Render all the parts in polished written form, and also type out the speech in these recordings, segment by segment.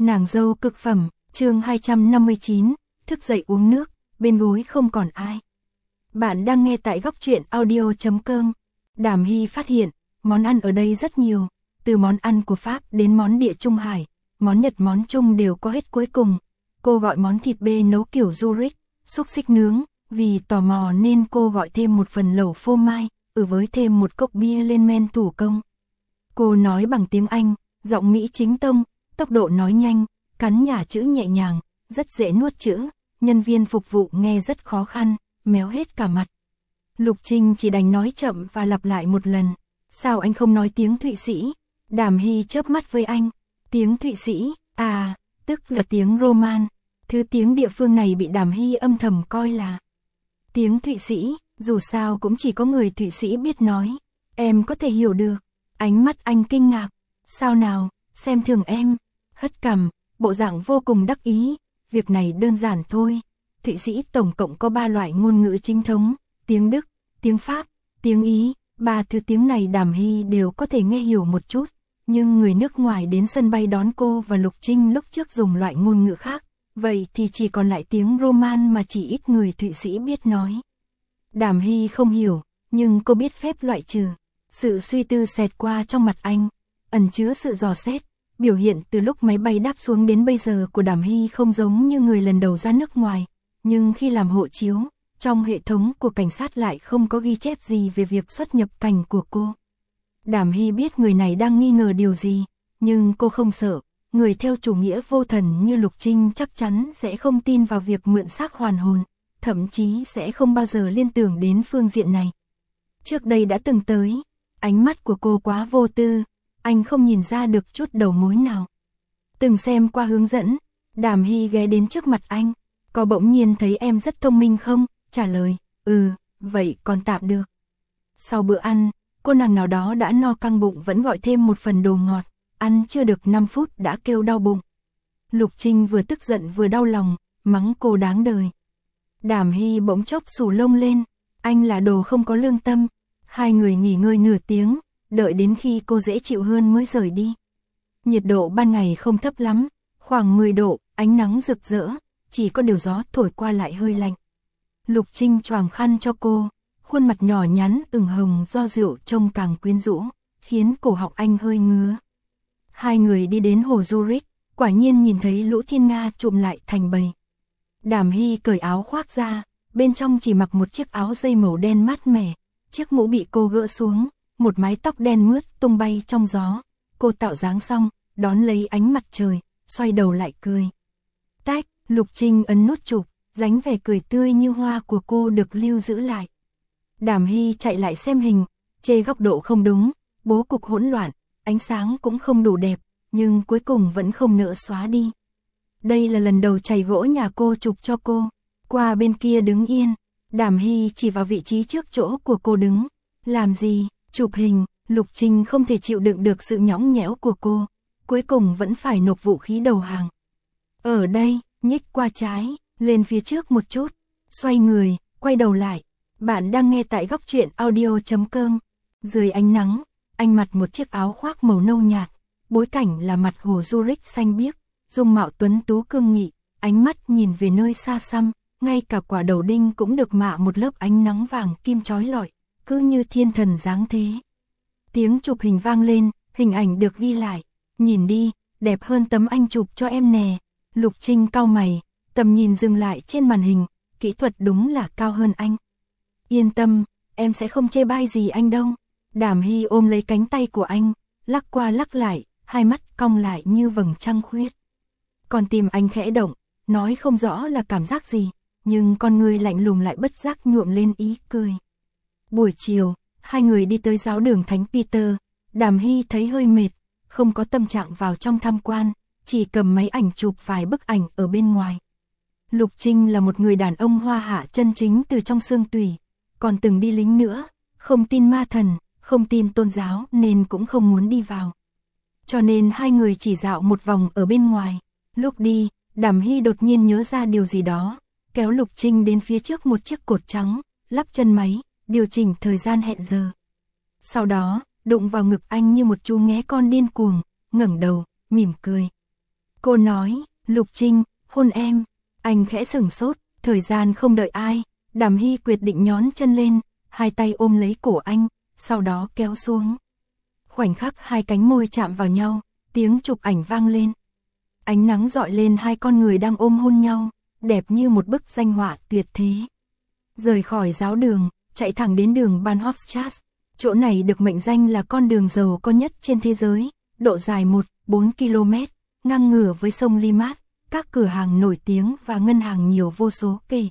Nàng dâu cực phẩm, chương 259, thức dậy uống nước, bên gối không còn ai. Bạn đang nghe tại góc truyện audio.com. Đàm Hy phát hiện, món ăn ở đây rất nhiều, từ món ăn của Pháp đến món địa Trung Hải, món Nhật món Trung đều có hết cuối cùng. Cô gọi món thịt bê nấu kiểu Zurich, xúc xích nướng, vì tò mò nên cô gọi thêm một phần lẩu phô mai, với thêm một cốc bia lên men thủ công. Cô nói bằng tiếng Anh, giọng Mỹ chính tông, tốc độ nói nhanh, cắn nhả chữ nhẹ nhàng, rất dễ nuốt chữ, nhân viên phục vụ nghe rất khó khăn, méo hết cả mặt. Lục Trinh chỉ đành nói chậm và lặp lại một lần, sao anh không nói tiếng Thụy Sĩ? Đàm Hy chớp mắt với anh, tiếng Thụy Sĩ, à, tức là tiếng Roman, thứ tiếng địa phương này bị Đàm Hy âm thầm coi là tiếng Thụy Sĩ, dù sao cũng chỉ có người Thụy Sĩ biết nói, em có thể hiểu được. Ánh mắt anh kinh ngạc, sao nào, xem thường em, hất cằm, bộ dạng vô cùng đắc ý, việc này đơn giản thôi. Thụy Sĩ tổng cộng có 3 loại ngôn ngữ chính thống, tiếng Đức, tiếng Pháp, tiếng Ý, 3 thứ tiếng này Đàm Hy đều có thể nghe hiểu một chút, nhưng người nước ngoài đến sân bay đón cô và Lục Trinh lúc trước dùng loại ngôn ngữ khác, vậy thì chỉ còn lại tiếng Roman mà chỉ ít người Thụy Sĩ biết nói. Đàm Hy không hiểu, nhưng cô biết phép loại trừ. Sự suy tư xẹt qua trong mặt anh, ẩn chứa sự dò xét, biểu hiện từ lúc máy bay đáp xuống đến bây giờ của Đàm Hy không giống như người lần đầu ra nước ngoài, nhưng khi làm hộ chiếu, trong hệ thống của cảnh sát lại không có ghi chép gì về việc xuất nhập cảnh của cô. Đàm Hy biết người này đang nghi ngờ điều gì, nhưng cô không sợ, người theo chủ nghĩa vô thần như Lục Trinh chắc chắn sẽ không tin vào việc mượn xác hoàn hồn, thậm chí sẽ không bao giờ liên tưởng đến phương diện này. Trước đây đã từng tới. Ánh mắt của cô quá vô tư, anh không nhìn ra được chút đầu mối nào. Từng xem qua hướng dẫn, Đàm Hy ghé đến trước mặt anh, có bỗng nhiên thấy em rất thông minh không? Trả lời, vậy còn tạm được. Sau bữa ăn, cô nàng nào đó đã no căng bụng vẫn gọi thêm một phần đồ ngọt, ăn chưa được 5 phút đã kêu đau bụng. Lục Trinh vừa tức giận vừa đau lòng, mắng cô đáng đời. Đàm Hy bỗng chốc xù lông lên, anh là đồ không có lương tâm. Hai người nghỉ ngơi nửa tiếng, đợi đến khi cô dễ chịu hơn mới rời đi. Nhiệt độ ban ngày không thấp lắm, khoảng 10 độ, ánh nắng rực rỡ, chỉ có điều gió thổi qua lại hơi lạnh. Lục Trinh choàng khăn cho cô, khuôn mặt nhỏ nhắn ửng hồng do rượu trông càng quyến rũ, khiến cổ họng anh hơi ngứa. Hai người đi đến hồ Zurich, quả nhiên nhìn thấy lũ thiên nga chụm lại thành bầy. Đàm Hy cởi áo khoác ra, bên trong chỉ mặc một chiếc áo dây màu đen mát mẻ. Chiếc mũ bị cô gỡ xuống, một mái tóc đen mướt tung bay trong gió. Cô tạo dáng xong, đón lấy ánh mặt trời, xoay đầu lại cười. Tách, Lục Trinh ấn nút chụp, dáng vẻ cười tươi như hoa của cô được lưu giữ lại. Đàm Hy chạy lại xem hình, chê góc độ không đúng, bố cục hỗn loạn, ánh sáng cũng không đủ đẹp, nhưng cuối cùng vẫn không nỡ xóa đi. Đây là lần đầu chày gỗ nhà cô chụp cho cô, qua bên kia đứng yên. Đàm Hy chỉ vào vị trí trước chỗ của cô đứng. Làm gì? Chụp hình. Lục Trinh không thể chịu đựng được sự nhõng nhẽo của cô, cuối cùng vẫn phải nộp vũ khí đầu hàng. Ở đây, nhích qua trái, lên phía trước một chút, xoay người, quay đầu lại. Bạn đang nghe tại góc truyện audio.com. Dưới ánh nắng, anh mặc một chiếc áo khoác màu nâu nhạt, bối cảnh là mặt hồ Zurich xanh biếc, dung mạo tuấn tú cương nghị, ánh mắt nhìn về nơi xa xăm. Ngay cả quả đầu đinh cũng được mạ một lớp ánh nắng vàng kim chói lọi, cứ như thiên thần dáng thế. Tiếng chụp hình vang lên, hình ảnh được ghi lại. Nhìn đi, đẹp hơn tấm anh chụp cho em nè. Lục Trinh cau mày, tầm nhìn dừng lại trên màn hình, kỹ thuật đúng là cao hơn anh. Yên tâm, em sẽ không chê bai gì anh đâu. Đàm Hy ôm lấy cánh tay của anh, lắc qua lắc lại, hai mắt cong lại như vầng trăng khuyết. Còn tim anh khẽ động, nói không rõ là cảm giác gì. Nhưng con người lạnh lùng lại bất giác nhuộm lên ý cười. Buổi chiều, hai người đi tới giáo đường Thánh Peter, Đàm Hy thấy hơi mệt, không có tâm trạng vào trong tham quan, chỉ cầm máy ảnh chụp vài bức ảnh ở bên ngoài. Lục Trinh là một người đàn ông hoa hạ chân chính từ trong xương tủy, còn từng đi lính nữa, không tin ma thần, không tin tôn giáo nên cũng không muốn đi vào. Cho nên hai người chỉ dạo một vòng ở bên ngoài, lúc đi, Đàm Hy đột nhiên nhớ ra điều gì đó. Kéo Lục Trinh đến phía trước một chiếc cột trắng, lắp chân máy, điều chỉnh thời gian hẹn giờ. Sau đó, đụng vào ngực anh như một chú nghé con điên cuồng, ngẩng đầu, mỉm cười. Cô nói, Lục Trinh, hôn em. Anh khẽ sửng sốt, thời gian không đợi ai, Đàm Hy quyết định nhón chân lên, hai tay ôm lấy cổ anh, sau đó kéo xuống. Khoảnh khắc hai cánh môi chạm vào nhau, tiếng chụp ảnh vang lên. Ánh nắng rọi lên hai con người đang ôm hôn nhau, đẹp như một bức danh họa tuyệt thế. Rời khỏi giáo đường, chạy thẳng đến đường Bahnhofstrasse, chỗ này được mệnh danh là con đường giàu có nhất trên thế giới, độ dài 1,4 km, ngang ngửa với sông Limmat, các cửa hàng nổi tiếng và ngân hàng nhiều vô số kể.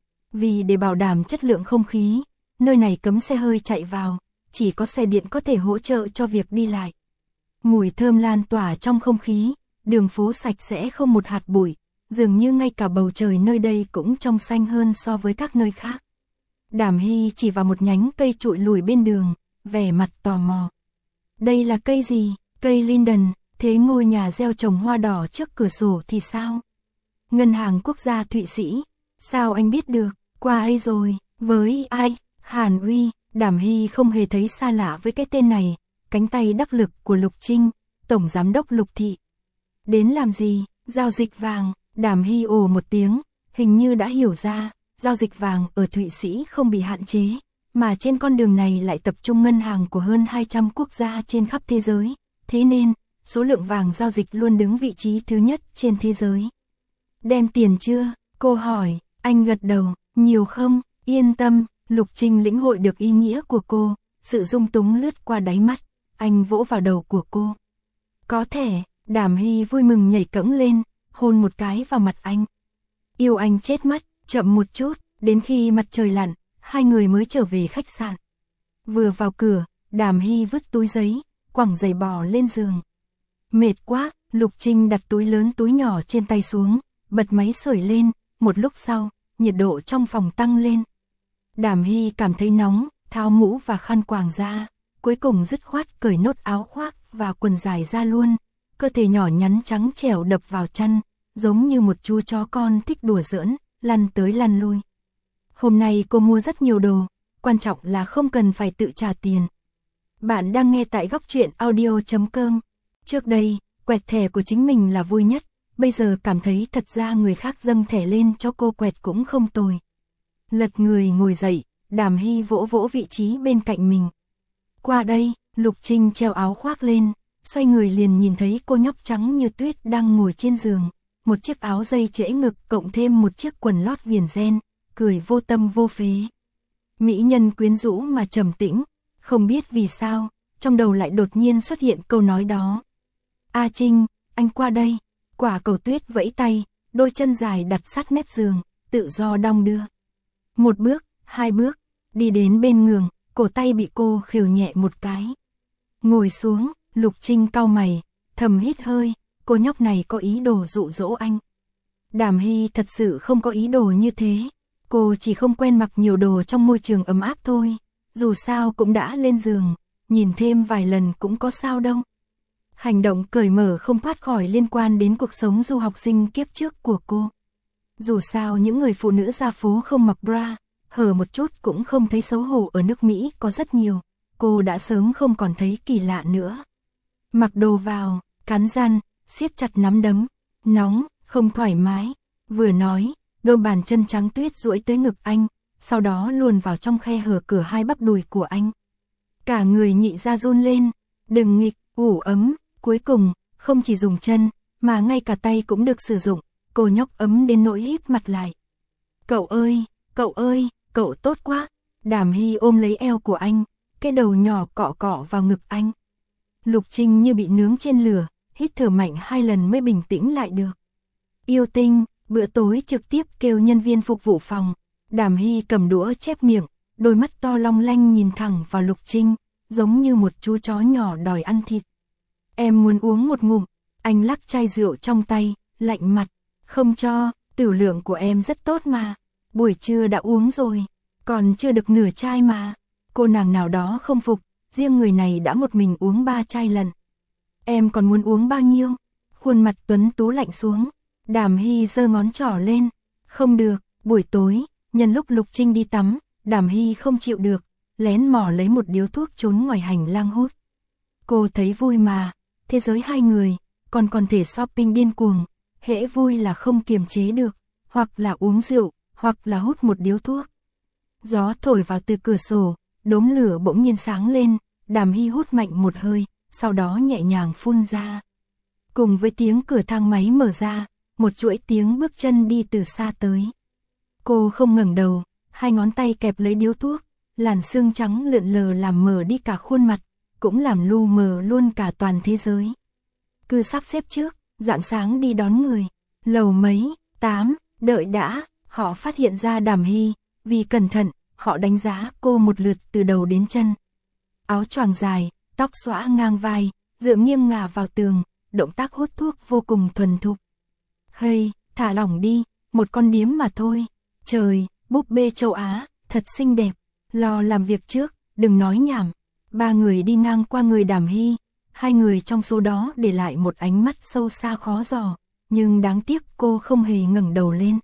Vì để bảo đảm chất lượng không khí, nơi này cấm xe hơi chạy vào, chỉ có xe điện có thể hỗ trợ cho việc đi lại. Mùi thơm lan tỏa trong không khí, đường phố sạch sẽ không một hạt bụi, dường như ngay cả bầu trời nơi đây cũng trong xanh hơn so với các nơi khác. Đàm Hy chỉ vào một nhánh cây trụi lùi bên đường, vẻ mặt tò mò. Đây là cây gì? Cây linden, thế ngôi nhà gieo trồng hoa đỏ trước cửa sổ thì sao? Ngân hàng Quốc gia Thụy Sĩ. Sao anh biết được? Qua ấy rồi. Với ai? Hàn Uy. Đàm Hy không hề thấy xa lạ với cái tên này, cánh tay đắc lực của Lục Trinh, tổng giám đốc Lục Thị. Đến làm gì? Giao dịch vàng. Đàm Hy ồ một tiếng, hình như đã hiểu ra, giao dịch vàng ở Thụy Sĩ không bị hạn chế, mà trên con đường này lại tập trung ngân hàng của hơn 200 quốc gia trên khắp thế giới, thế nên, số lượng vàng giao dịch luôn đứng vị trí thứ nhất trên thế giới. Đem tiền chưa? Cô hỏi, anh gật đầu, nhiều không? Yên tâm, Lục Trinh lĩnh hội được ý nghĩa của cô, sự dung túng lướt qua đáy mắt, anh vỗ vào đầu của cô. Có thể, Đàm Hy vui mừng nhảy cẫng lên, hôn một cái vào mặt anh. Yêu anh chết mất, chậm một chút, đến khi mặt trời lặn, hai người mới trở về khách sạn. Vừa vào cửa, Đàm Hy vứt túi giấy, quẳng giày bò lên giường. Mệt quá, Lục Trinh đặt túi lớn túi nhỏ trên tay xuống, bật máy sưởi lên, một lúc sau, nhiệt độ trong phòng tăng lên. Đàm Hy cảm thấy nóng, tháo mũ và khăn quàng ra, cuối cùng dứt khoát cởi nốt áo khoác và quần dài ra luôn, cơ thể nhỏ nhắn trắng trẻo đập vào chăn, giống như một chú chó con thích đùa giỡn, lăn tới lăn lui. Hôm nay cô mua rất nhiều đồ, quan trọng là không cần phải tự trả tiền. Bạn đang nghe tại góc truyện audio.com. Trước đây, quẹt thẻ của chính mình là vui nhất, bây giờ cảm thấy thật ra người khác dâng thẻ lên cho cô quẹt cũng không tồi. Lật người ngồi dậy, Đàm Hy vỗ vỗ vị trí bên cạnh mình. Qua đây, Lục Trinh treo áo khoác lên, xoay người liền nhìn thấy cô nhóc trắng như tuyết đang ngồi trên giường, một chiếc áo dây trễ ngực cộng thêm một chiếc quần lót viền ren, cười vô tâm vô phế. Mỹ nhân quyến rũ mà trầm tĩnh, không biết vì sao, trong đầu lại đột nhiên xuất hiện câu nói đó. A Trinh, anh qua đây. Quả cầu tuyết vẫy tay, đôi chân dài đặt sát mép giường, tự do đong đưa. Một bước, hai bước, đi đến bên giường, cổ tay bị cô khều nhẹ một cái. Ngồi xuống, Lục Trinh cau mày, thầm hít hơi, cô nhóc này có ý đồ dụ dỗ anh. Đàm Hy thật sự không có ý đồ như thế, cô chỉ không quen mặc nhiều đồ trong môi trường ấm áp thôi, dù sao cũng đã lên giường, nhìn thêm vài lần cũng có sao đâu. Hành động cởi mở không thoát khỏi liên quan đến cuộc sống du học sinh kiếp trước của cô. Dù sao những người phụ nữ ra phố không mặc bra, hở một chút cũng không thấy xấu hổ ở nước Mỹ có rất nhiều, cô đã sớm không còn thấy kỳ lạ nữa. Mặc đồ vào, cắn răng, siết chặt nắm đấm, nóng, không thoải mái, vừa nói, đôi bàn chân trắng tuyết duỗi tới ngực anh, sau đó luồn vào trong khe hở cửa hai bắp đùi của anh. Cả người nhị ra run lên, đừng nghịch, ủ ấm, cuối cùng, không chỉ dùng chân, mà ngay cả tay cũng được sử dụng, cô nhóc ấm đến nỗi híp mặt lại. Cậu ơi, cậu tốt quá. Đàm Hy ôm lấy eo của anh, cái đầu nhỏ cọ cọ vào ngực anh. Lục Trinh như bị nướng trên lửa, hít thở mạnh 2 lần mới bình tĩnh lại được. Yêu tinh, bữa tối trực tiếp kêu nhân viên phục vụ phòng. Đàm Hy cầm đũa chép miệng, đôi mắt to long lanh nhìn thẳng vào Lục Trinh, giống như một chú chó nhỏ đòi ăn thịt. Em muốn uống một ngụm. Anh lắc chai rượu trong tay, lạnh mặt. Không cho, tiểu lượng của em rất tốt mà. Buổi trưa đã uống rồi, còn chưa được nửa chai mà. Cô nàng nào đó không phục, riêng người này đã một mình uống 3 chai lần. Em còn muốn uống bao nhiêu? Khuôn mặt tuấn tú lạnh xuống. Đàm Hy giơ ngón trỏ lên. Không được, buổi tối, nhân lúc Lục Trinh đi tắm, Đàm Hy không chịu được, lén mò lấy một điếu thuốc trốn ngoài hành lang hút. Cô thấy vui mà, thế giới hai người, còn thể shopping điên cuồng, hễ vui là không kiềm chế được, hoặc là uống rượu, hoặc là hút một điếu thuốc. Gió thổi vào từ cửa sổ, đốm lửa bỗng nhiên sáng lên, Đàm Hy hút mạnh một hơi, sau đó nhẹ nhàng phun ra. Cùng với tiếng cửa thang máy mở ra, một chuỗi tiếng bước chân đi từ xa tới. Cô không ngẩng đầu, hai ngón tay kẹp lấy điếu thuốc, làn sương trắng lượn lờ làm mờ đi cả khuôn mặt, cũng làm lu mờ luôn cả toàn thế giới. Cứ sắp xếp trước, rạng sáng đi đón người. Lầu mấy, 8, đợi đã, họ phát hiện ra Đàm Hy, vì cẩn thận, họ đánh giá cô một lượt từ đầu đến chân. Áo choàng dài, tóc xõa ngang vai, dựa nghiêng ngả vào tường, động tác hút thuốc vô cùng thuần thục. Hey, thả lỏng đi, một con điếm mà thôi. Trời, búp bê châu Á, thật xinh đẹp. Lo làm việc trước, đừng nói nhảm. Ba người đi ngang qua người Đàm Hy, hai người trong số đó để lại một ánh mắt sâu xa khó dò, nhưng đáng tiếc cô không hề ngẩng đầu lên.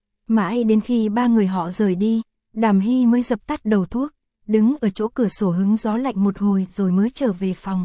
Mãi đến khi ba người họ rời đi, Đàm Hy mới dập tắt đầu thuốc, đứng ở chỗ cửa sổ hứng gió lạnh một hồi rồi mới trở về phòng.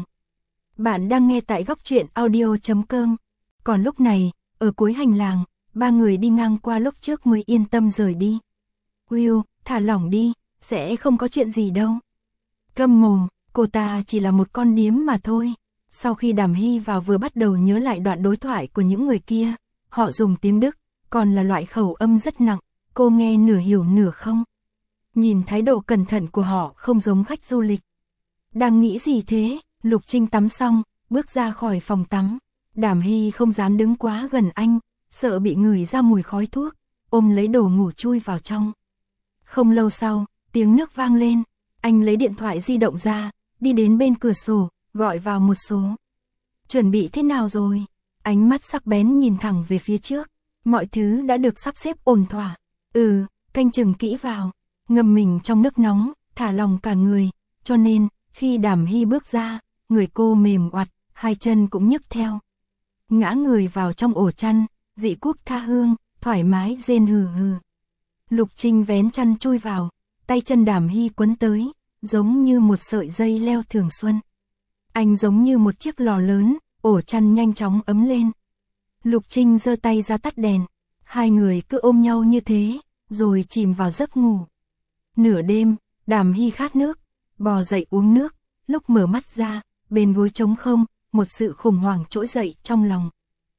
Bạn đang nghe tại góc truyện audio.com. Còn lúc này, ở cuối hành lang, ba người đi ngang qua lúc trước mới yên tâm rời đi. Will, thả lỏng đi, sẽ không có chuyện gì đâu. Câm mồm, cô ta chỉ là một con điếm mà thôi. Sau khi Đàm Hy vào vừa bắt đầu nhớ lại đoạn đối thoại của những người kia, họ dùng tiếng Đức, còn là loại khẩu âm rất nặng, cô nghe nửa hiểu nửa không. Nhìn thái độ cẩn thận của họ không giống khách du lịch. Đang nghĩ gì thế? Lục Trinh tắm xong, bước ra khỏi phòng tắm. Đàm Hy không dám đứng quá gần anh, sợ bị ngửi ra mùi khói thuốc, ôm lấy đồ ngủ chui vào trong. Không lâu sau, tiếng nước vang lên, anh lấy điện thoại di động ra, đi đến bên cửa sổ, gọi vào một số. Chuẩn bị thế nào rồi? Ánh mắt sắc bén nhìn thẳng về phía trước, mọi thứ đã được sắp xếp ổn thỏa. Canh chừng kỹ vào, ngâm mình trong nước nóng, thả lòng cả người, cho nên, khi Đàm Hy bước ra, người cô mềm oặt, hai chân cũng nhức theo. Ngã người vào trong ổ chăn, dị quốc tha hương, thoải mái rên hừ hừ. Lục Trinh vén chăn chui vào, tay chân Đàm Hy quấn tới, giống như một sợi dây leo thường xuân. Anh giống như một chiếc lò lớn, ổ chăn nhanh chóng ấm lên. Lục Trinh giơ tay ra tắt đèn, hai người cứ ôm nhau như thế, rồi chìm vào giấc ngủ. Nửa đêm, Đàm Hy khát nước, bò dậy uống nước, lúc mở mắt ra, bên gối trống không, một sự khủng hoảng trỗi dậy trong lòng.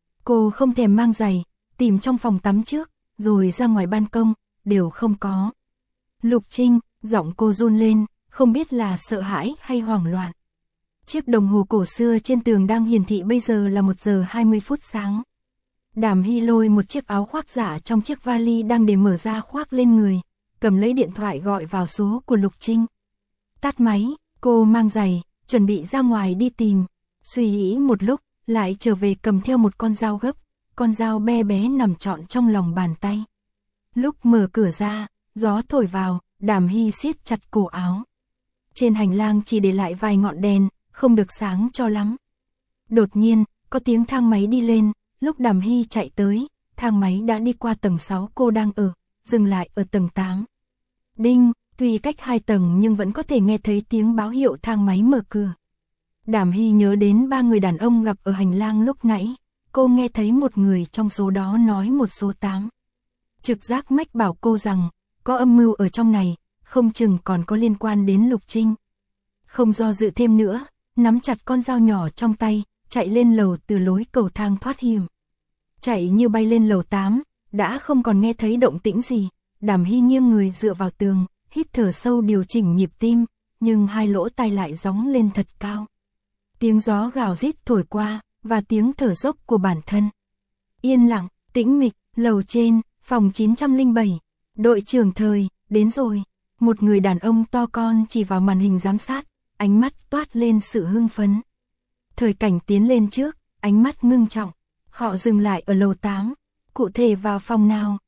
Cô không thèm mang giày, tìm trong phòng tắm trước, rồi ra ngoài ban công, đều không có. Lục Trinh, giọng cô run lên, không biết là sợ hãi hay hoảng loạn. Chiếc đồng hồ cổ xưa trên tường đang hiển thị bây giờ là 1 giờ 20 phút sáng. Đàm Hy lôi một chiếc áo khoác giả trong chiếc vali đang để mở ra khoác lên người, cầm lấy điện thoại gọi vào số của Lục Trinh. Tắt máy, cô mang giày, chuẩn bị ra ngoài đi tìm. Suy nghĩ một lúc, lại trở về cầm theo một con dao gấp, con dao be bé nằm trọn trong lòng bàn tay. Lúc mở cửa ra, gió thổi vào, Đàm Hy siết chặt cổ áo. Trên hành lang chỉ để lại vài ngọn đèn, không được sáng cho lắm. Đột nhiên, có tiếng thang máy đi lên, lúc Đàm Hy chạy tới, thang máy đã đi qua tầng 6 cô đang ở, dừng lại ở tầng 8. Đinh, tuy cách 2 tầng nhưng vẫn có thể nghe thấy tiếng báo hiệu thang máy mở cửa. Đàm Hy nhớ đến 3 người đàn ông gặp ở hành lang lúc nãy, cô nghe thấy một người trong số đó nói một số 8. Trực giác mách bảo cô rằng, có âm mưu ở trong này, không chừng còn có liên quan đến Lục Trinh. Không do dự thêm nữa, nắm chặt con dao nhỏ trong tay, chạy lên lầu từ lối cầu thang thoát hiểm. Chạy như bay lên lầu 8, đã không còn nghe thấy động tĩnh gì. Đàm Hy nghiêng người dựa vào tường, hít thở sâu điều chỉnh nhịp tim, nhưng hai lỗ tai lại gióng lên thật cao. Tiếng gió gào rít thổi qua, và tiếng thở dốc của bản thân. Yên lặng, tĩnh mịch, lầu trên, phòng 907. Đội trưởng Thời, đến rồi. Một người đàn ông to con chỉ vào màn hình giám sát, ánh mắt toát lên sự hưng phấn. Thời Cảnh tiến lên trước, ánh mắt ngưng trọng. Họ dừng lại ở lầu 8. Cụ thể vào phòng nào?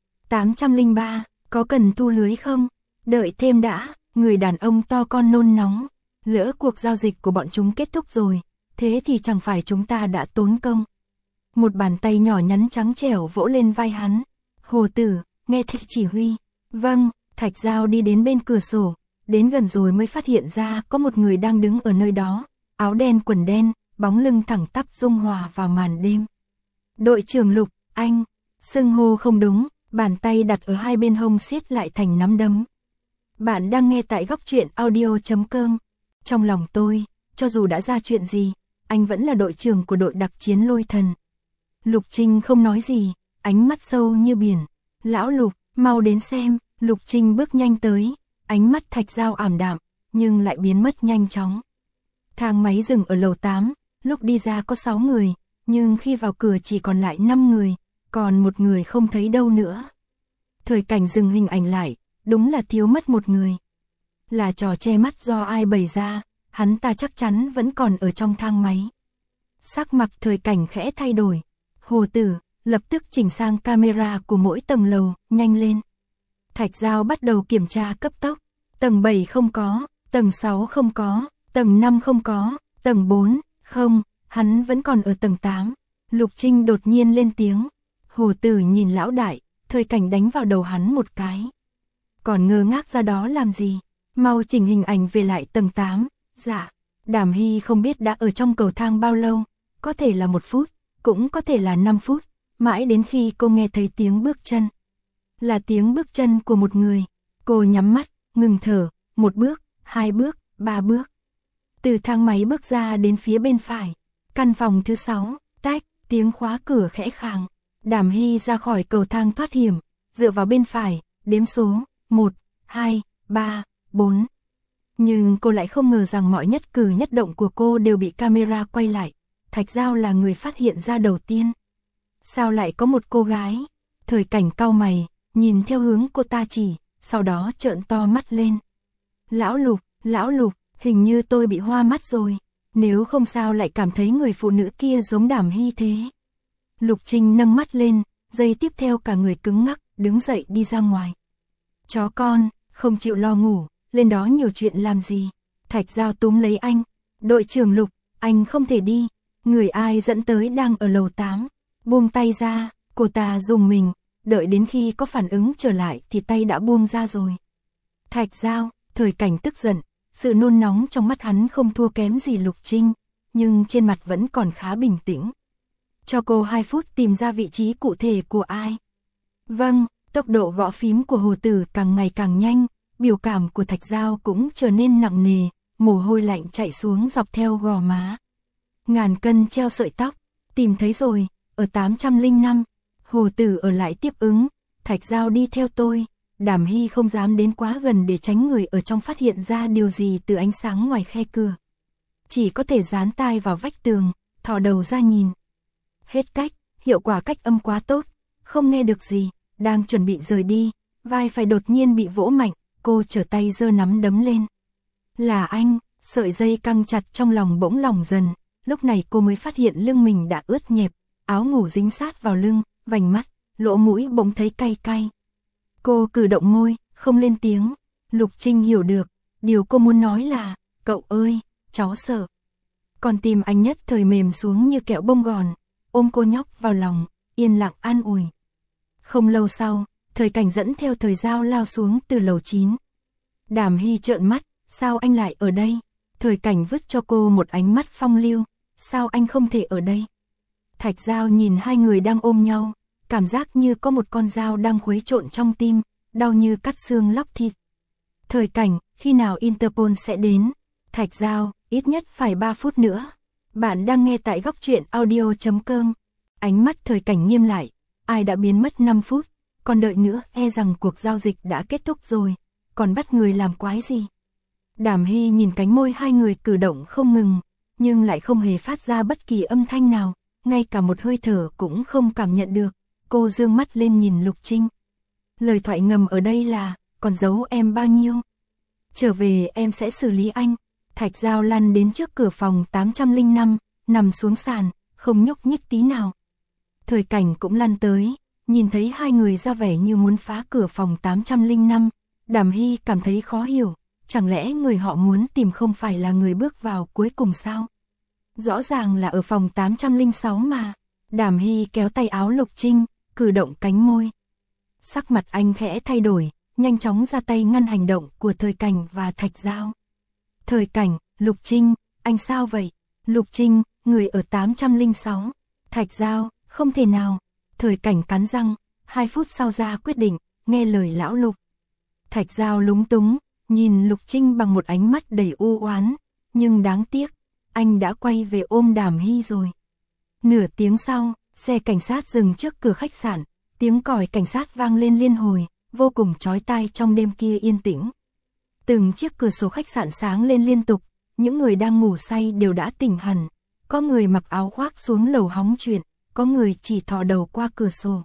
803, có cần thu lưới không? Đợi thêm đã, người đàn ông to con nôn nóng. Lỡ cuộc giao dịch của bọn chúng kết thúc rồi, thế thì chẳng phải chúng ta đã tốn công. Một bàn tay nhỏ nhắn trắng trẻo vỗ lên vai hắn. Hồ Tử, nghe thích chỉ huy. Vâng, Thạch Giao đi đến bên cửa sổ, đến gần rồi mới phát hiện ra có một người đang đứng ở nơi đó, áo đen quần đen, bóng lưng thẳng tắp dung hòa vào màn đêm. Đội trưởng Lục, anh, xưng hô không đúng, bàn tay đặt ở hai bên hông siết lại thành nắm đấm. Bạn đang nghe tại góc truyện audio.com. Trong lòng tôi, cho dù đã ra chuyện gì, anh vẫn là đội trưởng của đội đặc chiến Lôi Thần. Lục Trinh không nói gì, ánh mắt sâu như biển. Lão Lục, mau đến xem. Lục Trinh bước nhanh tới, ánh mắt Thạch Giao ảm đạm, nhưng lại biến mất nhanh chóng. Thang máy dừng ở lầu 8, lúc đi ra có 6 người, nhưng khi vào cửa chỉ còn lại 5 người, còn một người không thấy đâu nữa. Thời Cảnh dừng hình ảnh lại, đúng là thiếu mất một người. Là trò che mắt do ai bày ra, hắn ta chắc chắn vẫn còn ở trong thang máy. Sắc mặt Thời Cảnh khẽ thay đổi. Hồ Tử, lập tức chỉnh sang camera của mỗi tầng lầu, nhanh lên. Thạch Giao bắt đầu kiểm tra cấp tốc. Tầng 7 không có, tầng 6 không có, tầng 5 không có, tầng 4, không, hắn vẫn còn ở tầng 8. Lục Trinh đột nhiên lên tiếng. Hồ Tử nhìn lão đại, Thời Cảnh đánh vào đầu hắn một cái. Còn ngơ ngác ra đó làm gì? Mau chỉnh hình ảnh về lại tầng 8. Dạ. Đàm Hy không biết đã ở trong cầu thang bao lâu, có thể là 1 phút, cũng có thể là 5 phút, mãi đến khi cô nghe thấy tiếng bước chân. Là tiếng bước chân của một người. Cô nhắm mắt, ngừng thở, 1 bước, 2 bước, 3 bước. Từ thang máy bước ra đến phía bên phải. Căn phòng thứ 6, tách, tiếng khóa cửa khẽ khàng. Đàm Hy ra khỏi cầu thang thoát hiểm, dựa vào bên phải, đếm số, 1, 2, 3, 4. Nhưng cô lại không ngờ rằng mọi nhất cử nhất động của cô đều bị camera quay lại. Thạch Giao là người phát hiện ra đầu tiên. Sao lại có một cô gái? Thời Cảnh cau mày, nhìn theo hướng cô ta chỉ, sau đó trợn to mắt lên. Lão Lục, hình như tôi bị hoa mắt rồi. Nếu không sao lại cảm thấy người phụ nữ kia giống Đàm Hy thế. Lục Trinh nâng mắt lên, giây tiếp theo cả người cứng ngắc, đứng dậy đi ra ngoài. Chó con, không chịu lo ngủ, lên đó nhiều chuyện làm gì? Thạch Giao túm lấy anh. Đội trưởng Lục, anh không thể đi. Người ai dẫn tới đang ở lầu 8. Buông tay ra, cô ta dùng mình, đợi đến khi có phản ứng trở lại thì tay đã buông ra rồi. Thạch Giao, Thời Cảnh tức giận, sự nôn nóng trong mắt hắn không thua kém gì Lục Trinh, nhưng trên mặt vẫn còn khá bình tĩnh. Cho cô 2 phút tìm ra vị trí cụ thể của ai. Vâng, tốc độ gõ phím của Hồ Tử càng ngày càng nhanh, biểu cảm của Thạch Giao cũng trở nên nặng nề, mồ hôi lạnh chạy xuống dọc theo gò má. Ngàn cân treo sợi tóc, tìm thấy rồi, ở 805. Hồ Tử ở lại tiếp ứng, Thạch Giao đi theo tôi. Đàm Hy không dám đến quá gần để tránh người ở trong phát hiện ra điều gì từ ánh sáng ngoài khe cửa. Chỉ có thể dán tai vào vách tường, thò đầu ra nhìn. Hết cách, hiệu quả cách âm quá tốt, không nghe được gì, đang chuẩn bị rời đi, vai phải đột nhiên bị vỗ mạnh, cô trở tay giơ nắm đấm lên. Là anh, sợi dây căng chặt trong lòng bỗng lỏng dần, lúc này cô mới phát hiện lưng mình đã ướt nhẹp, áo ngủ dính sát vào lưng, vành mắt, lỗ mũi bỗng thấy cay cay. Cô cử động môi, không lên tiếng. Lục Trinh hiểu được, điều cô muốn nói là, cậu ơi, cháu sợ. Còn tim anh nhất thời mềm xuống như kẹo bông gòn, ôm cô nhóc vào lòng, yên lặng an ủi. Không lâu sau, Thời Cảnh dẫn theo Thời Giao lao xuống từ lầu 9. Đàm Hy trợn mắt, sao anh lại ở đây? Thời Cảnh vứt cho cô một ánh mắt phong lưu, sao anh không thể ở đây? Thạch Giao nhìn hai người đang ôm nhau, cảm giác như có một con dao đang khuấy trộn trong tim, đau như cắt xương lóc thịt. Thời Cảnh, khi nào Interpol sẽ đến? Thạch Giao, ít nhất phải 3 phút nữa. Bạn đang nghe tại góc truyện audio.com. Ánh mắt Thời Cảnh nghiêm lại, ai đã biến mất 5 phút, còn đợi nữa e rằng cuộc giao dịch đã kết thúc rồi, còn bắt người làm quái gì? Đàm Hy nhìn cánh môi hai người cử động không ngừng, nhưng lại không hề phát ra bất kỳ âm thanh nào, ngay cả một hơi thở cũng không cảm nhận được. Cô dương mắt lên nhìn Lục Trinh. Lời thoại ngầm ở đây là, còn giấu em bao nhiêu? Trở về em sẽ xử lý anh. Thạch Giao lăn đến trước cửa phòng 805, nằm xuống sàn, không nhúc nhích tí nào. Thời Cảnh cũng lăn tới, nhìn thấy hai người ra vẻ như muốn phá cửa phòng 805, Đàm Hy cảm thấy khó hiểu, chẳng lẽ người họ muốn tìm không phải là người bước vào cuối cùng sao? Rõ ràng là ở phòng 806 mà. Đàm Hy kéo tay áo Lục Trinh, cử động cánh môi. Sắc mặt anh khẽ thay đổi, nhanh chóng ra tay ngăn hành động của Thời Cảnh và Thạch Giao. Thời Cảnh, Lục Trinh, anh sao vậy? Lục Trinh, người ở 806. Thạch Giao, không thể nào. Thời Cảnh cắn răng, 2 phút sau ra quyết định, nghe lời lão Lục. Thạch Giao lúng túng, nhìn Lục Trinh bằng một ánh mắt đầy u oán, nhưng đáng tiếc, anh đã quay về ôm Đàm Hy rồi. Nửa tiếng sau, xe cảnh sát dừng trước cửa khách sạn, tiếng còi cảnh sát vang lên liên hồi, vô cùng chói tai trong đêm kia yên tĩnh. Từng chiếc cửa sổ khách sạn sáng lên liên tục, những người đang ngủ say đều đã tỉnh hẳn, có người mặc áo khoác xuống lầu hóng chuyện, có người chỉ thò đầu qua cửa sổ.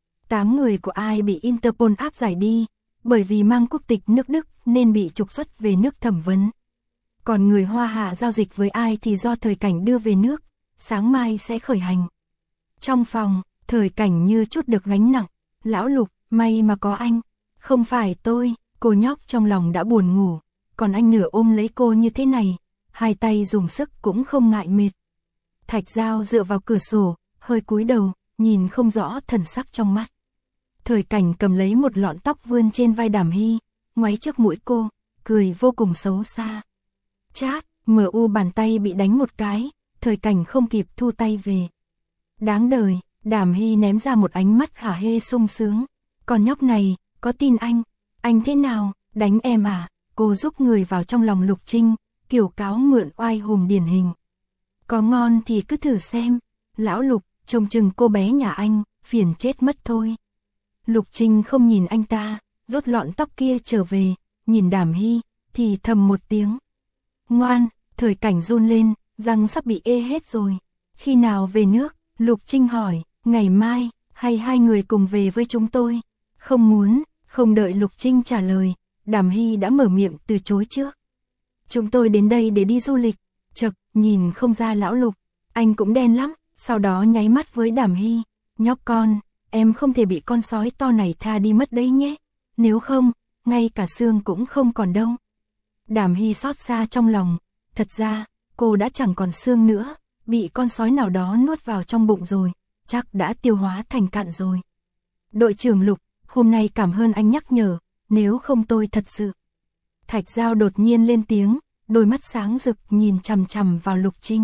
8 người của ai bị Interpol áp giải đi, bởi vì mang quốc tịch nước Đức nên bị trục xuất về nước thẩm vấn. Còn người Hoa Hạ giao dịch với ai thì do Thời Cảnh đưa về nước, sáng mai sẽ khởi hành. Trong phòng, Thời Cảnh như chút được gánh nặng, lão Lục, may mà có anh, không phải tôi, cô nhóc trong lòng đã buồn ngủ, còn anh nửa ôm lấy cô như thế này, 2 tay dùng sức cũng không ngại mệt. Thạch Giao dựa vào cửa sổ, hơi cúi đầu, nhìn không rõ thần sắc trong mắt. Thời Cảnh cầm lấy một lọn tóc vươn trên vai Đàm Hy, ngoáy trước mũi cô, cười vô cùng xấu xa. Chát, bàn tay bị đánh một cái, Thời Cảnh không kịp thu tay về. Đáng đời, Đàm Hy ném ra một ánh mắt hả hê sung sướng. Con nhóc này, có tin anh thế nào, đánh em à? Cô giúp người vào trong lòng Lục Trinh, kiểu cáo mượn oai hùng điển hình. Có ngon thì cứ thử xem, lão Lục, trông chừng cô bé nhà anh, phiền chết mất thôi. Lục Trinh không nhìn anh ta, rút lọn tóc kia trở về, nhìn Đàm Hy, thì thầm một tiếng. Ngoan, Thời Cảnh run lên, răng sắp bị ê hết rồi. Khi nào về nước? Lục Trinh hỏi, ngày mai, hay 2 người cùng về với chúng tôi? Không muốn, không đợi Lục Trinh trả lời, Đàm Hy đã mở miệng từ chối trước. Chúng tôi đến đây để đi du lịch. Chậc, nhìn không ra lão Lục, anh cũng đen lắm, sau đó nháy mắt với Đàm Hy. Nhóc con, em không thể bị con sói to này tha đi mất đấy nhé, nếu không, ngay cả xương cũng không còn đâu. Đàm Hy xót xa trong lòng, thật ra, cô đã chẳng còn xương nữa, bị con sói nào đó nuốt vào trong bụng rồi, chắc đã tiêu hóa thành cặn rồi. Đội trưởng Lục, hôm nay cảm ơn anh nhắc nhở, nếu không tôi thật sự. Thạch Giao đột nhiên lên tiếng, đôi mắt sáng rực nhìn chằm chằm vào Lục Trinh.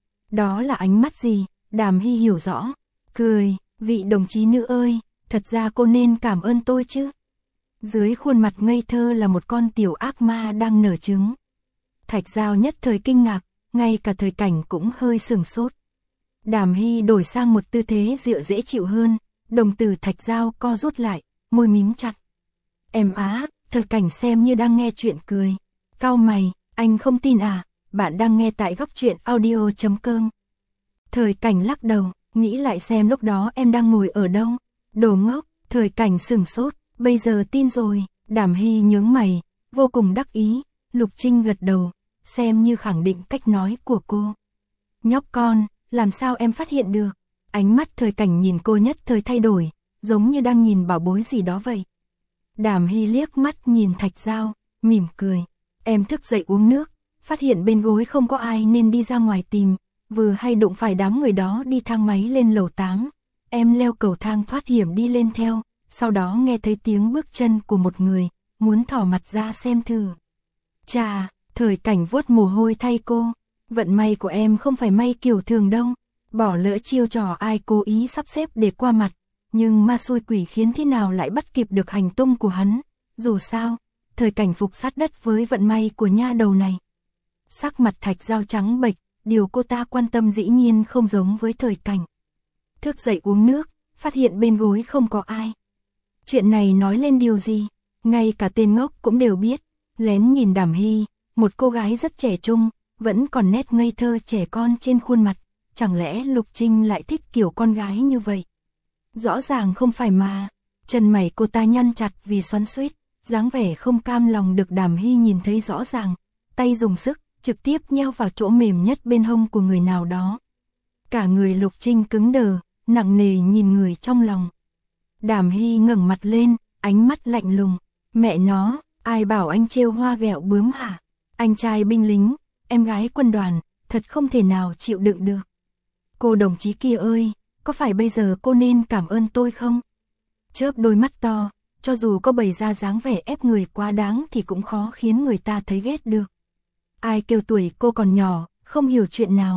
Đó là ánh mắt gì? Đàm Hy hiểu rõ, cười, vị đồng chí nữ ơi, thật ra cô nên cảm ơn tôi chứ. Dưới khuôn mặt ngây thơ là một con tiểu ác ma đang nở trứng. Thạch Giao nhất thời kinh ngạc, ngay cả Thời Cảnh cũng hơi sửng sốt. Đàm Hy đổi sang một tư thế dịu dễ chịu hơn, đồng tử Thạch Giao co rút lại, môi mím chặt. Em á, Thời Cảnh xem như đang nghe chuyện cười. Cau mày, anh không tin à? Bạn đang nghe tại Góc Truyện Audio.com. Thời Cảnh lắc đầu, nghĩ lại xem lúc đó em đang ngồi ở đâu. Đồ ngốc, Thời Cảnh sửng sốt, bây giờ tin rồi. Đàm Hy nhướng mày, vô cùng đắc ý. Lục Trinh gật đầu, xem như khẳng định cách nói của cô. Nhóc con, làm sao em phát hiện được? Ánh mắt Thời Cảnh nhìn cô nhất thời thay đổi, giống như đang nhìn bảo bối gì đó vậy. Đàm Hy liếc mắt nhìn Thạch Giao, mỉm cười. Em thức dậy uống nước, phát hiện bên gối không có ai nên đi ra ngoài tìm, vừa hay đụng phải đám người đó đi thang máy lên lầu 8. Em leo cầu thang thoát hiểm đi lên theo, sau đó nghe thấy tiếng bước chân của một người, muốn thỏ mặt ra xem thử. Chà, Thời Cảnh vuốt mồ hôi thay cô, vận may của em không phải may kiểu thường đâu, bỏ lỡ chiêu trò ai cố ý sắp xếp để qua mặt, nhưng ma xui quỷ khiến thế nào lại bắt kịp được hành tung của hắn, dù sao, Thời Cảnh phục sát đất với vận may của nha đầu này. Sắc mặt Thạch Giao trắng bệch, điều cô ta quan tâm dĩ nhiên không giống với Thời Cảnh. Thức dậy uống nước, phát hiện bên gối không có ai. Chuyện này nói lên điều gì? Ngay cả tên ngốc cũng đều biết. Lén nhìn Đàm Hy, một cô gái rất trẻ trung, vẫn còn nét ngây thơ trẻ con trên khuôn mặt. Chẳng lẽ Lục Trinh lại thích kiểu con gái như vậy? Rõ ràng không phải mà. Chân mày cô ta nhăn chặt vì xoắn xuýt, dáng vẻ không cam lòng được Đàm Hy nhìn thấy rõ ràng. Tay dùng sức, trực tiếp nheo vào chỗ mềm nhất bên hông của người nào đó. Cả người Lục Trinh cứng đờ, nặng nề nhìn người trong lòng. Đàm Hy ngẩng mặt lên, ánh mắt lạnh lùng. Mẹ nó, ai bảo anh trêu hoa ghẹo bướm hả? Anh trai binh lính, em gái quân đoàn, thật không thể nào chịu đựng được. Cô đồng chí kia ơi, có phải bây giờ cô nên cảm ơn tôi không? Chớp đôi mắt to, cho dù có bày ra dáng vẻ ép người quá đáng thì cũng khó khiến người ta thấy ghét được. Ai kêu tuổi cô còn nhỏ, không hiểu chuyện nào.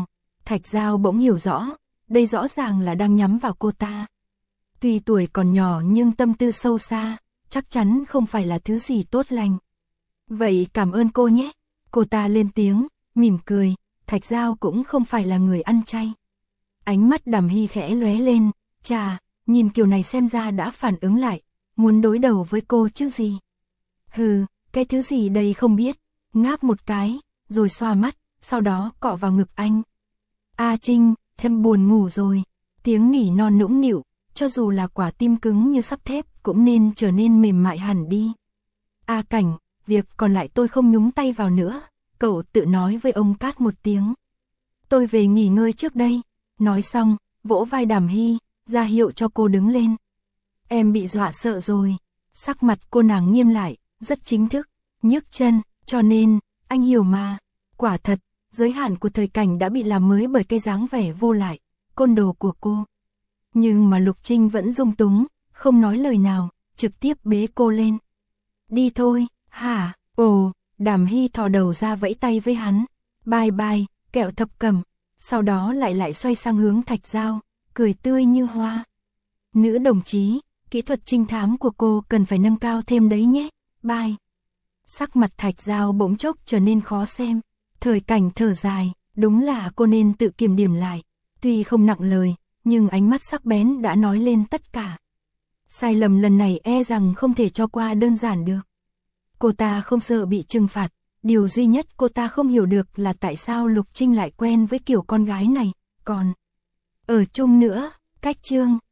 Thạch Giao bỗng hiểu rõ, đây rõ ràng là đang nhắm vào cô ta. Tuy tuổi còn nhỏ nhưng tâm tư sâu xa, chắc chắn không phải là thứ gì tốt lành. Vậy cảm ơn cô nhé. Cô ta lên tiếng, mỉm cười, Thạch Giao cũng không phải là người ăn chay. Ánh mắt Đàm Hy khẽ lóe lên, chà, nhìn kiểu này xem ra đã phản ứng lại, muốn đối đầu với cô chứ gì. Hừ, cái thứ gì đây không biết, ngáp một cái, rồi xoa mắt, sau đó cọ vào ngực anh. A Trinh, thêm buồn ngủ rồi, tiếng nỉ non nũng nịu, cho dù là quả tim cứng như sắt thép cũng nên trở nên mềm mại hẳn đi. A Cảnh, việc còn lại tôi không nhúng tay vào nữa, cậu tự nói với ông Cát một tiếng. Tôi về nghỉ ngơi trước đây, nói xong, vỗ vai Đàm Hy, ra hiệu cho cô đứng lên. Em bị dọa sợ rồi, sắc mặt cô nàng nghiêm lại, rất chính thức, nhức chân, cho nên, anh hiểu mà, quả thật, giới hạn của thời cảnh đã bị làm mới bởi cái dáng vẻ vô lại, côn đồ của cô. Nhưng mà Lục Trinh vẫn dung túng, không nói lời nào, trực tiếp bế cô lên. Đi thôi, hả, ồ, Đàm Hy thò đầu ra vẫy tay với hắn, bye bye, kẹo thập cẩm, sau đó lại xoay sang hướng Thạch Giao, cười tươi như hoa. Nữ đồng chí, kỹ thuật trinh thám của cô cần phải nâng cao thêm đấy nhé, bye. Sắc mặt Thạch Giao bỗng chốc trở nên khó xem, thời cảnh thở dài, đúng là cô nên tự kiểm điểm lại, tuy không nặng lời, nhưng ánh mắt sắc bén đã nói lên tất cả. Sai lầm lần này e rằng không thể cho qua đơn giản được. Cô ta không sợ bị trừng phạt, điều duy nhất cô ta không hiểu được là tại sao Lục Trinh lại quen với kiểu con gái này, còn ở chung nữa, cách chương.